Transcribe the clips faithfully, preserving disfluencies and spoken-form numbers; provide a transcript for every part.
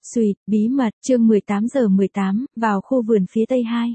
Xuyệt, bí mật, chương mười tám giờ mười tám, vào khu vườn phía tây hai.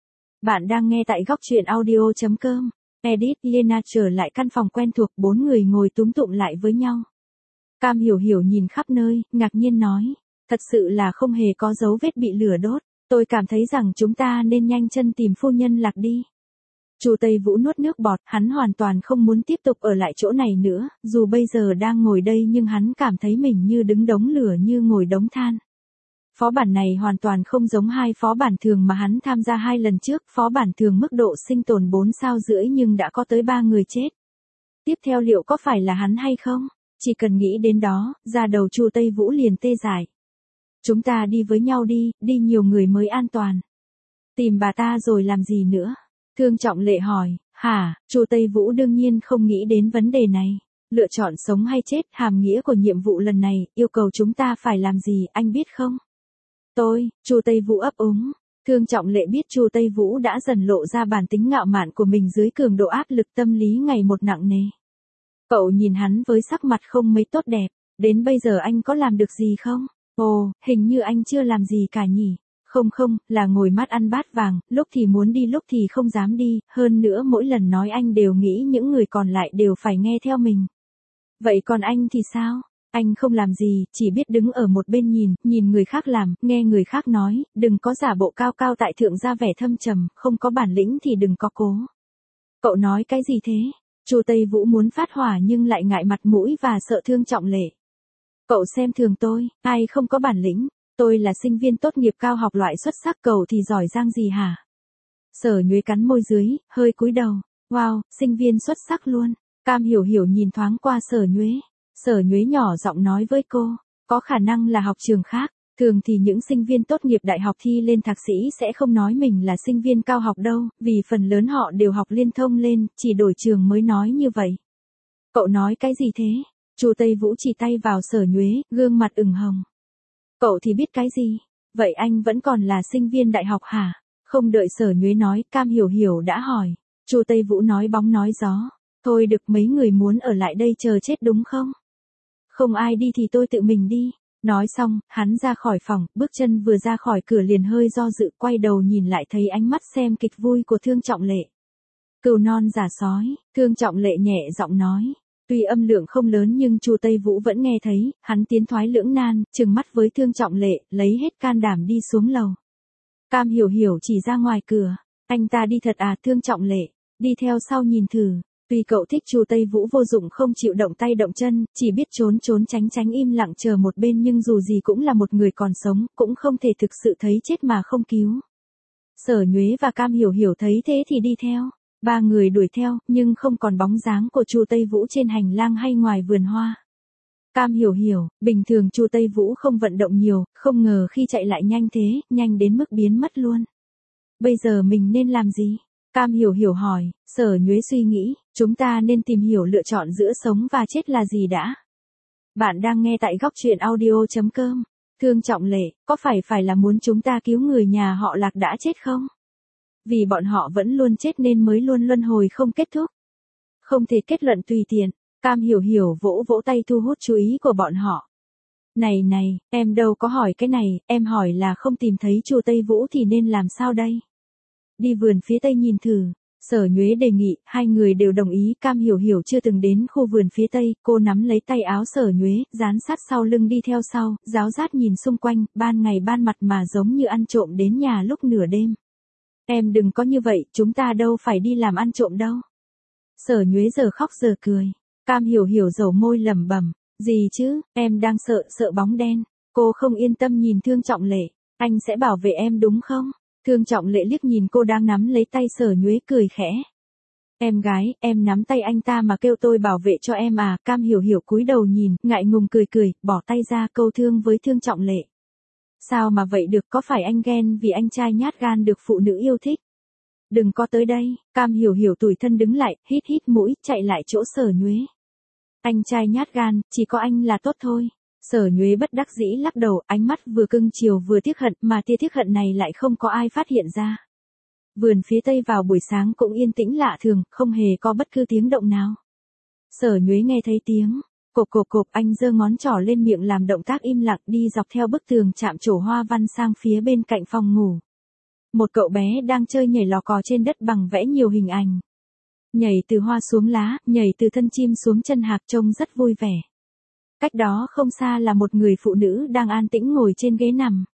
Bạn đang nghe tại góc truyện audio chấm com. Edit, Lena trở lại căn phòng quen thuộc, bốn người ngồi túm tụm lại với nhau. Cam Hiểu Hiểu nhìn khắp nơi, ngạc nhiên nói. Thật sự là không hề có dấu vết bị lửa đốt. Tôi cảm thấy rằng chúng ta nên nhanh chân tìm phu nhân Lạc đi. Chu Tây Vũ nuốt nước bọt, hắn hoàn toàn không muốn tiếp tục ở lại chỗ này nữa, dù bây giờ đang ngồi đây nhưng hắn cảm thấy mình như đứng đống lửa như ngồi đống than. Phó bản này hoàn toàn không giống hai phó bản thường mà hắn tham gia hai lần trước, phó bản thường mức độ sinh tồn bốn sao rưỡi nhưng đã có tới ba người chết. Tiếp theo liệu có phải là hắn hay không? Chỉ cần nghĩ đến đó, da đầu Chu Tây Vũ liền tê dại. Chúng ta đi với nhau đi, đi nhiều người mới an toàn. Tìm bà ta rồi làm gì nữa? Thương Trọng Lệ hỏi. Hả? Chu Tây Vũ đương nhiên không nghĩ đến vấn đề này. Lựa chọn sống hay chết, hàm nghĩa của nhiệm vụ lần này, yêu cầu chúng ta phải làm gì, anh biết không? Tôi, Chu Tây Vũ ấp úng. Thương Trọng Lệ biết Chu Tây Vũ đã dần lộ ra bản tính ngạo mạn của mình dưới cường độ áp lực tâm lý ngày một nặng nề. Cậu nhìn hắn với sắc mặt không mấy tốt đẹp. Đến bây giờ anh có làm được gì không? Ồ, hình như anh chưa làm gì cả nhỉ. Không không, là ngồi mắt ăn bát vàng, lúc thì muốn đi lúc thì không dám đi, hơn nữa mỗi lần nói anh đều nghĩ những người còn lại đều phải nghe theo mình. Vậy còn anh thì sao? Anh không làm gì, chỉ biết đứng ở một bên nhìn, nhìn người khác làm, nghe người khác nói, đừng có giả bộ cao cao tại thượng ra vẻ thâm trầm, không có bản lĩnh thì đừng có cố. Cậu nói cái gì thế? Chu Tây Vũ muốn phát hỏa nhưng lại ngại mặt mũi và sợ Thương Trọng Lệ. Cậu xem thường tôi, ai không có bản lĩnh? Tôi là sinh viên tốt nghiệp cao học loại xuất sắc, cậu thì giỏi giang gì hả? Sở Nhuế cắn môi dưới, hơi cúi đầu. Wow, sinh viên xuất sắc luôn. Cam Hiểu Hiểu nhìn thoáng qua Sở Nhuế. Sở Nhuế nhỏ giọng nói với cô, có khả năng là học trường khác. Thường thì những sinh viên tốt nghiệp đại học thi lên thạc sĩ sẽ không nói mình là sinh viên cao học đâu, vì phần lớn họ đều học liên thông lên, chỉ đổi trường mới nói như vậy. Cậu nói cái gì thế? Chu Tây Vũ chỉ tay vào Sở Nhuế, gương mặt ửng hồng. Cậu thì biết cái gì? Vậy anh vẫn còn là sinh viên đại học hả? Không đợi Sở Nhuế nói, Cam Hiểu Hiểu đã hỏi. Chu Tây Vũ nói bóng nói gió. Thôi được, mấy người muốn ở lại đây chờ chết đúng không? Không ai đi thì tôi tự mình đi. Nói xong, hắn ra khỏi phòng, bước chân vừa ra khỏi cửa liền hơi do dự, quay đầu nhìn lại thấy ánh mắt xem kịch vui của Thương Trọng Lệ. Cừu non giả sói, Thương Trọng Lệ nhẹ giọng nói. Tuy âm lượng không lớn nhưng Chu Tây Vũ vẫn nghe thấy, hắn tiến thoái lưỡng nan, trừng mắt với Thương Trọng Lệ, lấy hết can đảm đi xuống lầu. Cam Hiểu Hiểu chỉ ra ngoài cửa. Anh ta đi thật à? Thương Trọng Lệ, đi theo sau nhìn thử. Tuy cậu thích Chu Tây Vũ vô dụng không chịu động tay động chân, chỉ biết trốn trốn tránh tránh im lặng chờ một bên nhưng dù gì cũng là một người còn sống, cũng không thể thực sự thấy chết mà không cứu. Sở Nhuế và Cam Hiểu Hiểu thấy thế thì đi theo. Ba người đuổi theo, nhưng không còn bóng dáng của Chu Tây Vũ trên hành lang hay ngoài vườn hoa. Cam Hiểu Hiểu, bình thường Chu Tây Vũ không vận động nhiều, không ngờ khi chạy lại nhanh thế, nhanh đến mức biến mất luôn. Bây giờ mình nên làm gì? Cam Hiểu Hiểu hỏi. Sở Nhuế suy nghĩ, chúng ta nên tìm hiểu lựa chọn giữa sống và chết là gì đã. Bạn đang nghe tại góc truyện audio chấm com. Thương Trọng Lệ, có phải phải là muốn chúng ta cứu người nhà họ Lạc đã chết không? Vì bọn họ vẫn luôn chết nên mới luôn luân hồi không kết thúc. Không thể kết luận tùy tiện. Cam Hiểu Hiểu vỗ vỗ tay thu hút chú ý của bọn họ. Này này, em đâu có hỏi cái này, em hỏi là không tìm thấy Chu Tây Vũ thì nên làm sao đây? Đi vườn phía tây nhìn thử. Sở Nhuế đề nghị, hai người đều đồng ý. Cam Hiểu Hiểu chưa từng đến khu vườn phía tây, cô nắm lấy tay áo Sở Nhuế, dán sát sau lưng đi theo sau, ráo rát nhìn xung quanh, ban ngày ban mặt mà giống như ăn trộm đến nhà lúc nửa đêm. Em đừng có như vậy, chúng ta đâu phải đi làm ăn trộm đâu. Sở Nhuế giờ khóc giờ cười. Cam Hiểu Hiểu dầu môi lẩm bẩm, gì chứ, em đang sợ, sợ bóng đen. Cô không yên tâm nhìn Thương Trọng Lệ, anh sẽ bảo vệ em đúng không? Thương Trọng Lệ liếc nhìn cô đang nắm lấy tay Sở Nhuế cười khẽ. Em gái, em nắm tay anh ta mà kêu tôi bảo vệ cho em à? Cam Hiểu Hiểu cúi đầu nhìn, ngại ngùng cười cười, bỏ tay ra câu thương với Thương Trọng Lệ. Sao mà vậy được, có phải anh ghen vì anh trai nhát gan được phụ nữ yêu thích? Đừng có tới đây. Cam Hiểu Hiểu tủi thân đứng lại, hít hít mũi, chạy lại chỗ Sở Nhuế. Anh trai nhát gan, chỉ có anh là tốt thôi. Sở Nhuế bất đắc dĩ lắc đầu, ánh mắt vừa cưng chiều vừa tiếc hận, mà tia tiếc hận này lại không có ai phát hiện ra. Vườn phía tây vào buổi sáng cũng yên tĩnh lạ thường, không hề có bất cứ tiếng động nào. Sở Nhuế nghe thấy tiếng. Cộp cộp cộp, anh giơ ngón trỏ lên miệng làm động tác im lặng đi dọc theo bức tường chạm trổ hoa văn sang phía bên cạnh phòng ngủ. Một cậu bé đang chơi nhảy lò cò trên đất bằng vẽ nhiều hình ảnh. Nhảy từ hoa xuống lá, nhảy từ thân chim xuống chân hạc trông rất vui vẻ. Cách đó không xa là một người phụ nữ đang an tĩnh ngồi trên ghế nằm.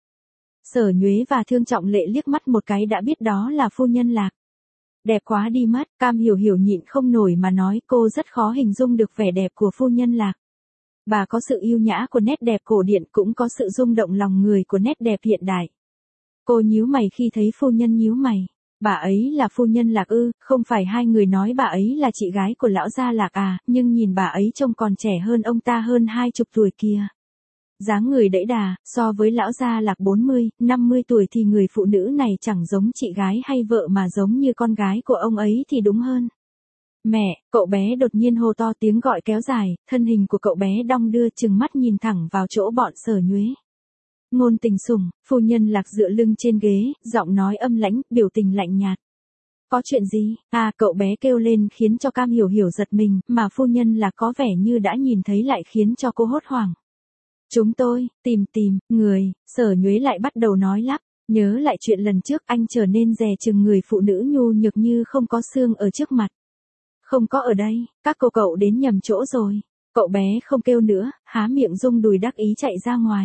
Sở Nhuế và Thương Trọng Lệ liếc mắt một cái đã biết đó là phu nhân Lạc. Đẹp quá đi mất, Cam Hiểu Hiểu nhịn không nổi mà nói cô rất khó hình dung được vẻ đẹp của phu nhân Lạc. Bà có sự yêu nhã của nét đẹp cổ điển cũng có sự rung động lòng người của nét đẹp hiện đại. Cô nhíu mày khi thấy phu nhân nhíu mày. Bà ấy là phu nhân Lạc ư, không phải hai người nói bà ấy là chị gái của lão gia Lạc à, nhưng nhìn bà ấy trông còn trẻ hơn ông ta hơn hai chục tuổi kia. Dáng người đẫy đà, so với lão gia Lạc bốn mươi, năm mươi tuổi thì người phụ nữ này chẳng giống chị gái hay vợ mà giống như con gái của ông ấy thì đúng hơn. Mẹ, cậu bé đột nhiên hô to tiếng gọi kéo dài, thân hình của cậu bé đong đưa chừng mắt nhìn thẳng vào chỗ bọn Sở Nhuế. Ngôn Tình Sủng, phu nhân Lạc dựa lưng trên ghế, giọng nói âm lãnh, biểu tình lạnh nhạt. Có chuyện gì? À, cậu bé kêu lên khiến cho Cam Hiểu Hiểu giật mình, mà phu nhân Lạc có vẻ như đã nhìn thấy lại khiến cho cô hốt hoảng. Chúng tôi, tìm tìm, người, Sở Nhuế lại bắt đầu nói lắp, nhớ lại chuyện lần trước anh trở nên dè chừng người phụ nữ nhu nhược như không có xương ở trước mặt. Không có ở đây, các cô cậu đến nhầm chỗ rồi. Cậu bé không kêu nữa, há miệng rung đùi đắc ý chạy ra ngoài.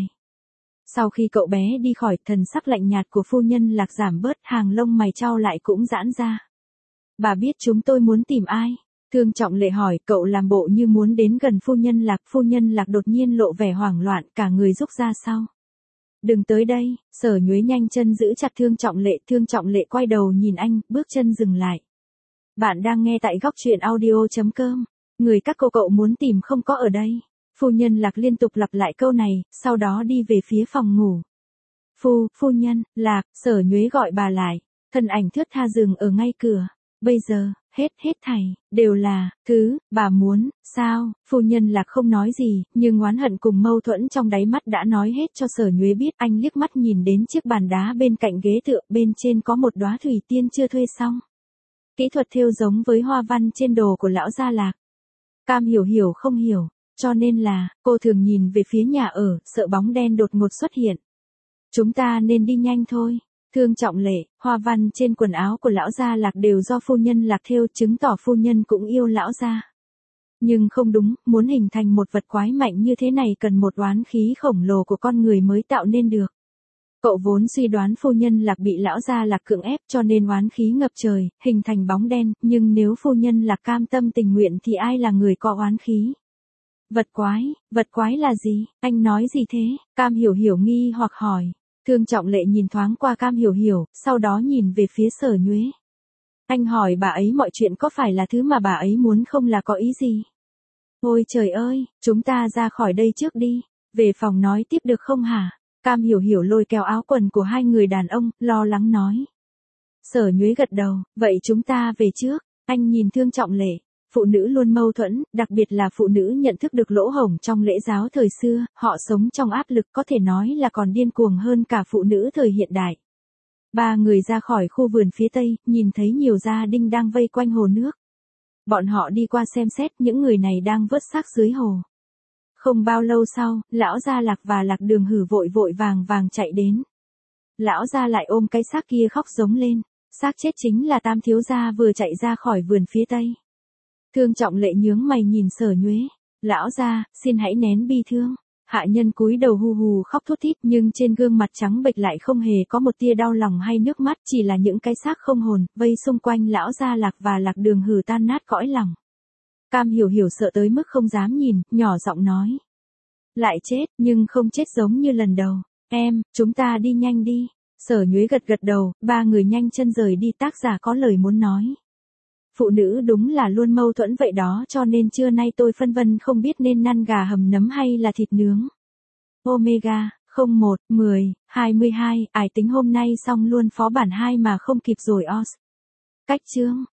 Sau khi cậu bé đi khỏi, thần sắc lạnh nhạt của phu nhân Lạc giảm bớt, hàng lông mày chau lại cũng giãn ra. Bà biết chúng tôi muốn tìm ai? Thương Trọng Lệ hỏi, cậu làm bộ như muốn đến gần phu nhân Lạc. Phu nhân Lạc đột nhiên lộ vẻ hoảng loạn, cả người rúc ra sau. Đừng tới đây, Sở Nhuế nhanh chân giữ chặt Thương Trọng Lệ. Thương Trọng Lệ quay đầu nhìn anh, bước chân dừng lại. Bạn đang nghe tại góc truyện audio.com. Người các cô cậu muốn tìm không có ở đây. Phu nhân Lạc liên tục lặp lại câu này, sau đó đi về phía phòng ngủ. Phu, phu nhân, Lạc, Sở Nhuế gọi bà lại. Thân ảnh thướt tha dừng ở ngay cửa. Bây giờ, hết hết thảy, đều là, thứ, bà muốn, sao? Phu nhân Lạc không nói gì, nhưng oán hận cùng mâu thuẫn trong đáy mắt đã nói hết cho Sở Nhuế biết. Anh liếc mắt nhìn đến chiếc bàn đá bên cạnh ghế tựa, bên trên có một đóa thủy tiên chưa thuê xong. Kỹ thuật thêu giống với hoa văn trên đồ của lão gia Lạc. Cam Hiểu Hiểu không hiểu, cho nên là, cô thường nhìn về phía nhà ở, sợ bóng đen đột ngột xuất hiện. Chúng ta nên đi nhanh thôi. Thương Trọng Lệ, hoa văn trên quần áo của lão gia Lạc đều do phu nhân Lạc thêu, chứng tỏ phu nhân cũng yêu lão gia. Nhưng không đúng, muốn hình thành một vật quái mạnh như thế này cần một oán khí khổng lồ của con người mới tạo nên được. Cậu vốn suy đoán phu nhân Lạc bị lão gia Lạc cưỡng ép cho nên oán khí ngập trời, hình thành bóng đen, nhưng nếu phu nhân Lạc cam tâm tình nguyện thì ai là người có oán khí? Vật quái, vật quái là gì? Anh nói gì thế? Cam Hiểu Hiểu nghi hoặc hỏi. Thương Trọng Lệ nhìn thoáng qua Cam Hiểu Hiểu, sau đó nhìn về phía Sở Nhuế. Anh hỏi bà ấy mọi chuyện có phải là thứ mà bà ấy muốn không là có ý gì? Ôi trời ơi, chúng ta ra khỏi đây trước đi, về phòng nói tiếp được không hả? Cam Hiểu Hiểu lôi kéo áo quần của hai người đàn ông, lo lắng nói. Sở Nhuế gật đầu, vậy chúng ta về trước. Anh nhìn Thương Trọng Lệ. Phụ nữ luôn mâu thuẫn, đặc biệt là phụ nữ nhận thức được lỗ hổng trong lễ giáo thời xưa, họ sống trong áp lực có thể nói là còn điên cuồng hơn cả phụ nữ thời hiện đại. Ba người ra khỏi khu vườn phía tây, nhìn thấy nhiều gia đình đang vây quanh hồ nước. Bọn họ đi qua xem xét những người này đang vớt xác dưới hồ. Không bao lâu sau, lão gia Lạc và Lạc Đường Hử vội vội vàng vàng chạy đến. Lão gia lại ôm cái xác kia khóc giống lên, xác chết chính là Tam thiếu gia vừa chạy ra khỏi vườn phía tây. Thương Trọng Lệ nhướng mày nhìn Sở Nhuế. Lão gia, xin hãy nén bi thương. Hạ nhân cúi đầu hù hù khóc thút thít, nhưng trên gương mặt trắng bệch lại không hề có một tia đau lòng hay nước mắt, chỉ là những cái xác không hồn, vây xung quanh lão gia Lạc và Lạc Đường Hử tan nát cõi lòng. Cam Hiểu Hiểu sợ tới mức không dám nhìn, nhỏ giọng nói. Lại chết, nhưng không chết giống như lần đầu. Em, chúng ta đi nhanh đi. Sở Nhuế gật gật đầu, ba người nhanh chân rời đi. Tác giả có lời muốn nói. Phụ nữ đúng là luôn mâu thuẫn vậy đó, cho nên trưa nay tôi phân vân không biết nên năn gà hầm nấm hay là thịt nướng. Omega, không một, mười, hai mươi hai, ải tính hôm nay xong luôn phó bản hai mà không kịp rồi os. Cách chương.